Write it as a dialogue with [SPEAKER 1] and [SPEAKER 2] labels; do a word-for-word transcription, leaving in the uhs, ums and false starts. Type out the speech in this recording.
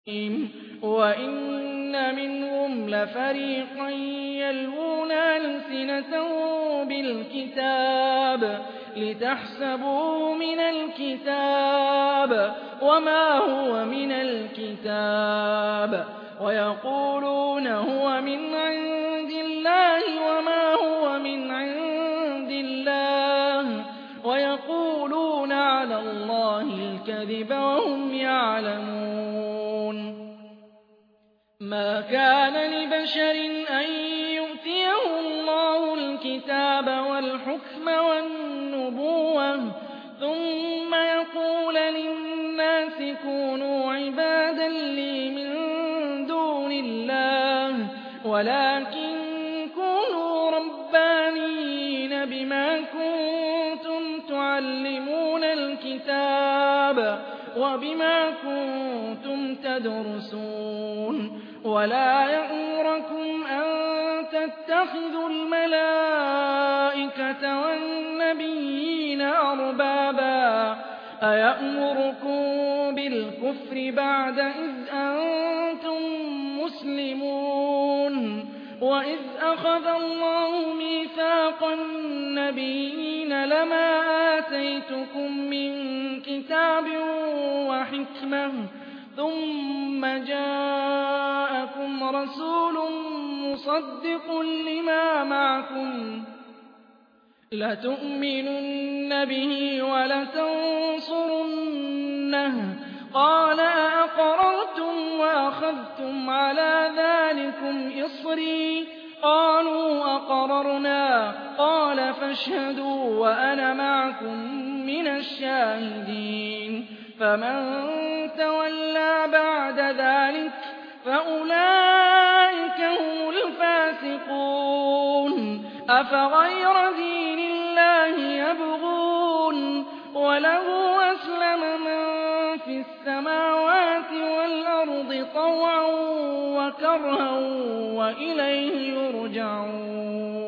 [SPEAKER 1] وَإِنَّ مِنْهُمْ لَفَرِيقًا يَلْوُونَ أَلْسِنَتَهُم بِالْكِتَابِ لِتَحْسَبُوهُ مِنَ الْكِتَابِ وَمَا هُوَ مِنَ الْكِتَابِ وَيَقُولُونَ هُوَ مِنْ عِندِ اللَّهِ وَمَا هُوَ مِنْ عِندِ اللَّهِ وَيَقُولُونَ عَلَى اللَّهِ الْكَذِبَ وَهُمْ يَعْلَمُونَ مَا كَانَ لِبَشَرٍ أَن يُؤْتِيَهُ اللَّهُ الْكِتَابَ وَالْحُكْمَ وَالنُّبُوَّةَ ثُمَّ يَقُولَ لِلنَّاسِ كُونُوا عِبَادًا لِّي مِن دُونِ اللَّهِ وَلَٰكِن كُونُوا رَبَّانِيِّينَ بِمَا كُنتُمْ تُعَلِّمُونَ الْكِتَابَ وَبِمَا كُنتُمْ تَدْرُسُونَ وَلَا يَأْمُرَكُمْ أَن تَتَّخِذُوا الْمَلَائِكَةَ وَالنَّبِيِّينَ أَرْبَابًا أَيَأْمُرُكُم بِالْكُفْرِ بَعْدَ إِذْ أَنتُم مُّسْلِمُونَ وَإِذْ أَخَذَ اللَّهُ مِيثَاقَ النَّبِيِّينَ لَمَا آتَيْتُكُم مِّن كِتَابٍ وَحِكْمَةٍ ثُمَّ جَاءَكُمْ رَسُولٌ مُّصَدِّقٌ لِّمَا مَعَكُمْ لَتُؤْمِنُنَّ بِهِ وَلَتَنصُرُنَّهُ قَالَ أَأَقْرَرْتُمْ وَأَخَذْتُمْ عَلَىٰ ذَٰلِكُمْ إِصْرِي قَالُوا أَقْرَرْنَا قَالَ فَاشْهَدُوا وَأَنَا مَعَكُم مِّنَ الشَّاهِدِينَ فَمَن تَوَلَّىٰ بَعْدَ ذَٰلِكَ فَأُولَٰئِكَ هُمُ الْفَاسِقُونَ أَفَغَيْرَ دِينِ اللَّهِ يَبْغُونَ وَلَهُ أَسْلَمَ مَن فِي السَّمَاوَاتِ وَالْأَرْضِ طَوْعًا وَكَرْهًا وَإِلَيْهِ يُرْجَعُونَ